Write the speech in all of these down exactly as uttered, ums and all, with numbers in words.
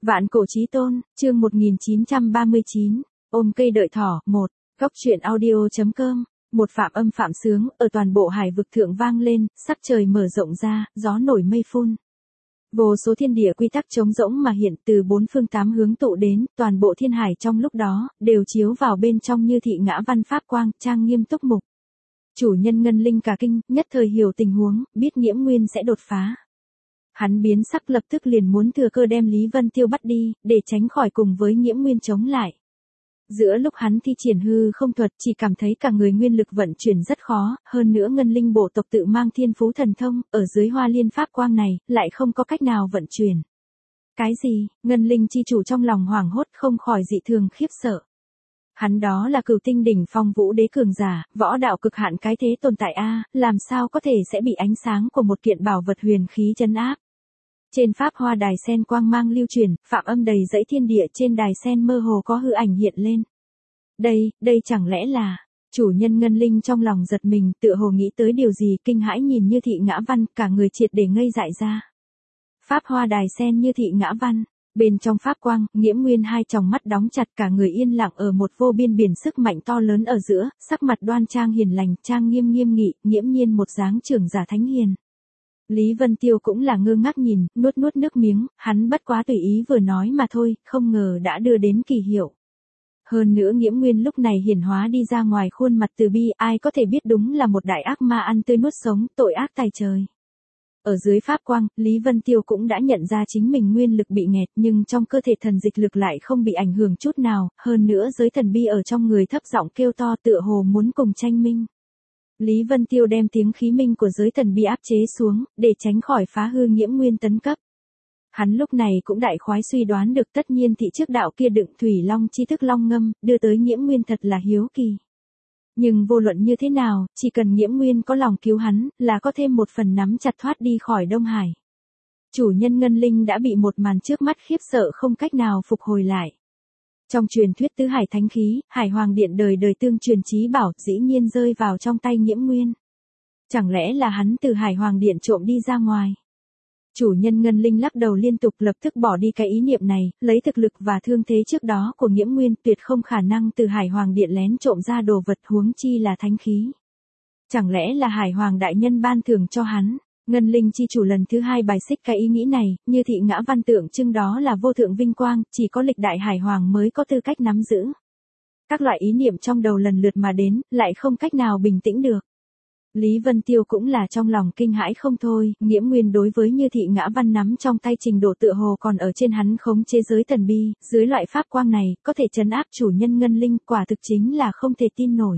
Vạn cổ chí tôn, chương một nghìn chín trăm ba mươi chín, ôm cây đợi thỏ, một, góc truyện audio.com, một phạm âm phạm sướng, ở toàn bộ hải vực thượng vang lên, sắc trời mở rộng ra, gió nổi mây phun. Vô số thiên địa quy tắc trống rỗng mà hiện từ bốn phương tám hướng tụ đến, toàn bộ thiên hải trong lúc đó, đều chiếu vào bên trong như thị ngã văn pháp quang, trang nghiêm túc mục. Chủ nhân ngân linh cả kinh, nhất thời hiểu tình huống, biết Nghiễm Nguyên sẽ đột phá. Hắn biến sắc lập tức liền muốn thừa cơ đem Lý Vân Tiêu bắt đi, để tránh khỏi cùng với Nghiễm Nguyên chống lại. Giữa lúc hắn thi triển hư không thuật chỉ cảm thấy cả người nguyên lực vận chuyển rất khó, hơn nữa ngân linh bộ tộc tự mang thiên phú thần thông, ở dưới hoa liên pháp quang này, lại không có cách nào vận chuyển. Cái gì, ngân linh chi chủ trong lòng hoảng hốt không khỏi dị thường khiếp sợ. Hắn đó là cửu tinh đỉnh phong vũ đế cường giả, võ đạo cực hạn cái thế tồn tại a, làm sao có thể sẽ bị ánh sáng của một kiện bảo vật huyền khí trấn áp. Trên pháp hoa đài sen quang mang lưu truyền, phạm âm đầy dãy thiên địa trên đài sen mơ hồ có hư ảnh hiện lên. Đây, đây chẳng lẽ là, chủ nhân ngân linh trong lòng giật mình, tựa hồ nghĩ tới điều gì, kinh hãi nhìn như thị ngã văn, cả người triệt để ngây dại ra. Pháp hoa đài sen như thị ngã văn, bên trong pháp quang, Nghiễm Nguyên hai tròng mắt đóng chặt, cả người yên lặng ở một vô biên biển sức mạnh to lớn ở giữa, sắc mặt đoan trang hiền lành, trang nghiêm nghiêm nghị, nghiễm nhiên một dáng trưởng giả thánh hiền. Lý Vân Tiêu cũng là ngơ ngác nhìn, nuốt nuốt nước miếng, hắn bất quá tùy ý vừa nói mà thôi, không ngờ đã đưa đến kỳ hiệu. Hơn nữa Nghiễm Nguyên lúc này hiển hóa đi ra ngoài khuôn mặt từ bi, ai có thể biết đúng là một đại ác ma ăn tươi nuốt sống, tội ác tày trời. Ở dưới pháp quang, Lý Vân Tiêu cũng đã nhận ra chính mình nguyên lực bị nghẹt, nhưng trong cơ thể thần dịch lực lại không bị ảnh hưởng chút nào, hơn nữa giới thần bi ở trong người thấp giọng kêu to tựa hồ muốn cùng tranh minh. Lý Vân Tiêu đem tiếng khí minh của giới thần bi áp chế xuống, để tránh khỏi phá hư Nghiễm Nguyên tấn cấp. Hắn lúc này cũng đại khoái suy đoán được tất nhiên thị trước đạo kia đựng thủy long chi thức long ngâm, đưa tới Nghiễm Nguyên thật là hiếu kỳ. Nhưng vô luận như thế nào, chỉ cần Nghiễm Nguyên có lòng cứu hắn, là có thêm một phần nắm chặt thoát đi khỏi Đông Hải. Chủ nhân ngân linh đã bị một màn trước mắt khiếp sợ không cách nào phục hồi lại. Trong truyền thuyết tứ hải thánh khí, Hải Hoàng Điện đời đời tương truyền chí bảo, dĩ nhiên rơi vào trong tay Nghiễm Nguyên. Chẳng lẽ là hắn từ Hải Hoàng Điện trộm đi ra ngoài? Chủ nhân ngân linh lắc đầu liên tục lập tức bỏ đi cái ý niệm này, lấy thực lực và thương thế trước đó của Nghiễm Nguyên tuyệt không khả năng từ Hải Hoàng Điện lén trộm ra đồ vật huống chi là thánh khí. Chẳng lẽ là Hải Hoàng Đại Nhân ban thưởng cho hắn? Ngân linh chi chủ lần thứ hai bài xích cái ý nghĩ này, như thị ngã văn tượng trưng đó là vô thượng vinh quang, chỉ có lịch đại Hải Hoàng mới có tư cách nắm giữ. Các loại ý niệm trong đầu lần lượt mà đến, lại không cách nào bình tĩnh được. Lý Vân Tiêu cũng là trong lòng kinh hãi không thôi, Nghiễm Nguyên đối với như thị ngã văn nắm trong tay trình độ tựa hồ còn ở trên hắn khống chế giới thần bi, dưới loại pháp quang này, có thể trấn áp chủ nhân ngân linh, quả thực chính là không thể tin nổi.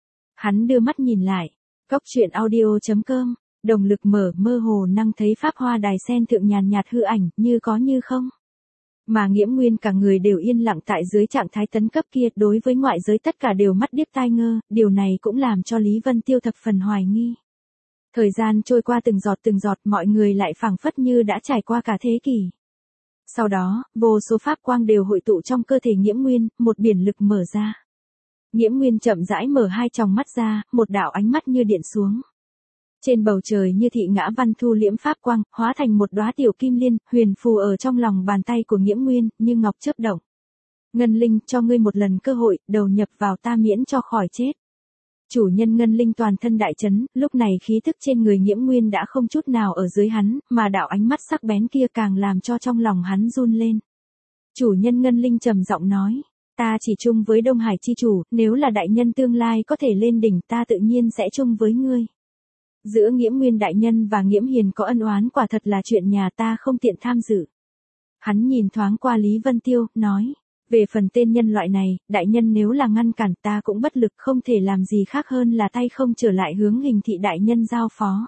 Hắn đưa mắt nhìn lại, góc truyện audio.com, đồng lực mở mơ hồ năng thấy pháp hoa đài sen thượng nhàn nhạt hư ảnh, như có như không. Mà Nghiễm Nguyên cả người đều yên lặng tại dưới trạng thái tấn cấp kia, đối với ngoại giới tất cả đều mắt điếc tai ngơ, điều này cũng làm cho Lý Vân Tiêu thập phần hoài nghi. Thời gian trôi qua từng giọt từng giọt, mọi người lại phảng phất như đã trải qua cả thế kỷ. Sau đó, vô số pháp quang đều hội tụ trong cơ thể Nghiễm Nguyên, một biển lực mở ra. Nghiễm Nguyên chậm rãi mở hai tròng mắt ra, một đạo ánh mắt như điện xuống. Trên bầu trời như thị ngã văn thu liễm pháp quang, hóa thành một đóa tiểu kim liên, huyền phù ở trong lòng bàn tay của Nghiễm Nguyên, như ngọc chớp động. Ngân linh, cho ngươi một lần cơ hội, đầu nhập vào ta miễn cho khỏi chết. Chủ nhân ngân linh toàn thân đại chấn, lúc này khí thức trên người Nghiễm Nguyên đã không chút nào ở dưới hắn, mà đạo ánh mắt sắc bén kia càng làm cho trong lòng hắn run lên. Chủ nhân ngân linh trầm giọng nói, ta chỉ chung với Đông Hải chi chủ, nếu là đại nhân tương lai có thể lên đỉnh ta tự nhiên sẽ chung với ngươi. Giữa Nghiễm Nguyên đại nhân và Nghiễm Hiền có ân oán quả thật là chuyện nhà ta không tiện tham dự. Hắn nhìn thoáng qua Lý Vân Tiêu, nói, về phần tên nhân loại này, đại nhân nếu là ngăn cản ta cũng bất lực không thể làm gì khác hơn là tay không trở lại hướng hình thị đại nhân giao phó.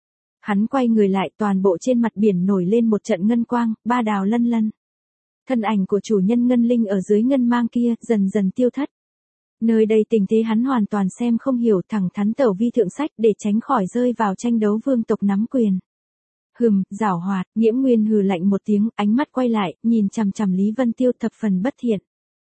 Hắn quay người lại, toàn bộ trên mặt biển nổi lên một trận ngân quang, ba đào lân lân. Thân ảnh của chủ nhân ngân linh ở dưới ngân mang kia dần dần tiêu thất. Nơi đây tình thế hắn hoàn toàn xem không hiểu, thẳng thắn tẩu vi thượng sách để tránh khỏi rơi vào tranh đấu vương tộc nắm quyền. Hừm, giảo hoạt, Nghiễm Nguyên hừ lạnh một tiếng, ánh mắt quay lại, nhìn chằm chằm Lý Vân Tiêu thập phần bất thiện.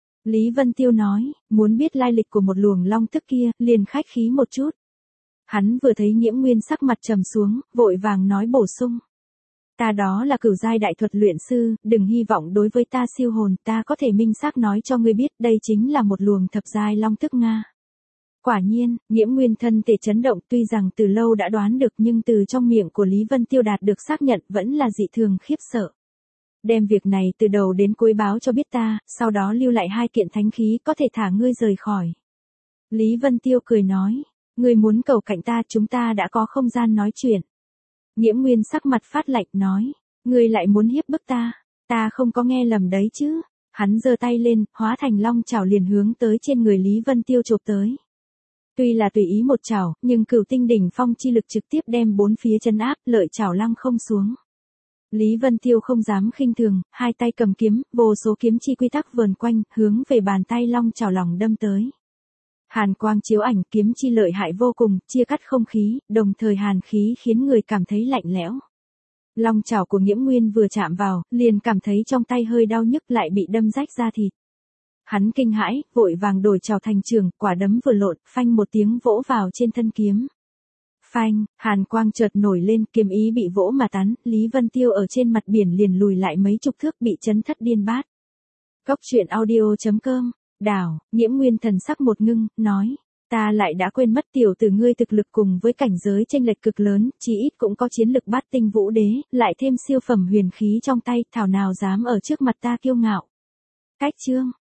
Lý Vân Tiêu nói, muốn biết lai lịch của một luồng long tức kia, liền khách khí một chút. Hắn vừa thấy Nghiễm Nguyên sắc mặt trầm xuống, vội vàng nói bổ sung. Ta đó là cửu giai đại thuật luyện sư, đừng hy vọng đối với ta siêu hồn, ta có thể minh xác nói cho ngươi biết đây chính là một luồng thập giai long tức Nga. Quả nhiên, Nhiễm Nguyên thân thể chấn động, tuy rằng từ lâu đã đoán được nhưng từ trong miệng của Lý Vân Tiêu đạt được xác nhận vẫn là dị thường khiếp sợ. Đem việc này từ đầu đến cuối báo cho biết ta, sau đó lưu lại hai kiện thánh khí có thể thả ngươi rời khỏi. Lý Vân Tiêu cười nói, ngươi muốn cầu cạnh ta, chúng ta đã có không gian nói chuyện. Nhiễm Nguyên sắc mặt phát lạnh nói, ngươi lại muốn hiếp bức ta, ta không có nghe lầm đấy chứ. Hắn giơ tay lên, hóa thành long chảo liền hướng tới trên người Lý Vân Tiêu chộp tới. Tuy là tùy ý một chảo, nhưng cửu tinh đỉnh phong chi lực trực tiếp đem bốn phía chân áp, lợi chảo lăng không xuống. Lý Vân Tiêu không dám khinh thường, hai tay cầm kiếm, vô số kiếm chi quy tắc vờn quanh, hướng về bàn tay long chảo lòng đâm tới. Hàn quang chiếu ảnh, kiếm chi lợi hại vô cùng, chia cắt không khí, đồng thời hàn khí khiến người cảm thấy lạnh lẽo. Long chảo của Nhiễm Nguyên vừa chạm vào, liền cảm thấy trong tay hơi đau nhức, lại bị đâm rách da thịt. Hắn kinh hãi, vội vàng đổi chảo thành trường, quả đấm vừa lộn, phanh một tiếng vỗ vào trên thân kiếm. Phanh, hàn quang chợt nổi lên, kiếm ý bị vỗ mà tán, Lý Vân Tiêu ở trên mặt biển liền lùi lại mấy chục thước, bị chấn thất điên bát. Cốc truyện audio chấm com. Đảo, Nhiễm Nguyên thần sắc một ngưng, nói, ta lại đã quên mất tiểu tử ngươi thực lực cùng với cảnh giới chênh lệch cực lớn, chỉ ít cũng có chiến lực bát tinh vũ đế, lại thêm siêu phẩm huyền khí trong tay, thảo nào dám ở trước mặt ta kiêu ngạo. Cách chương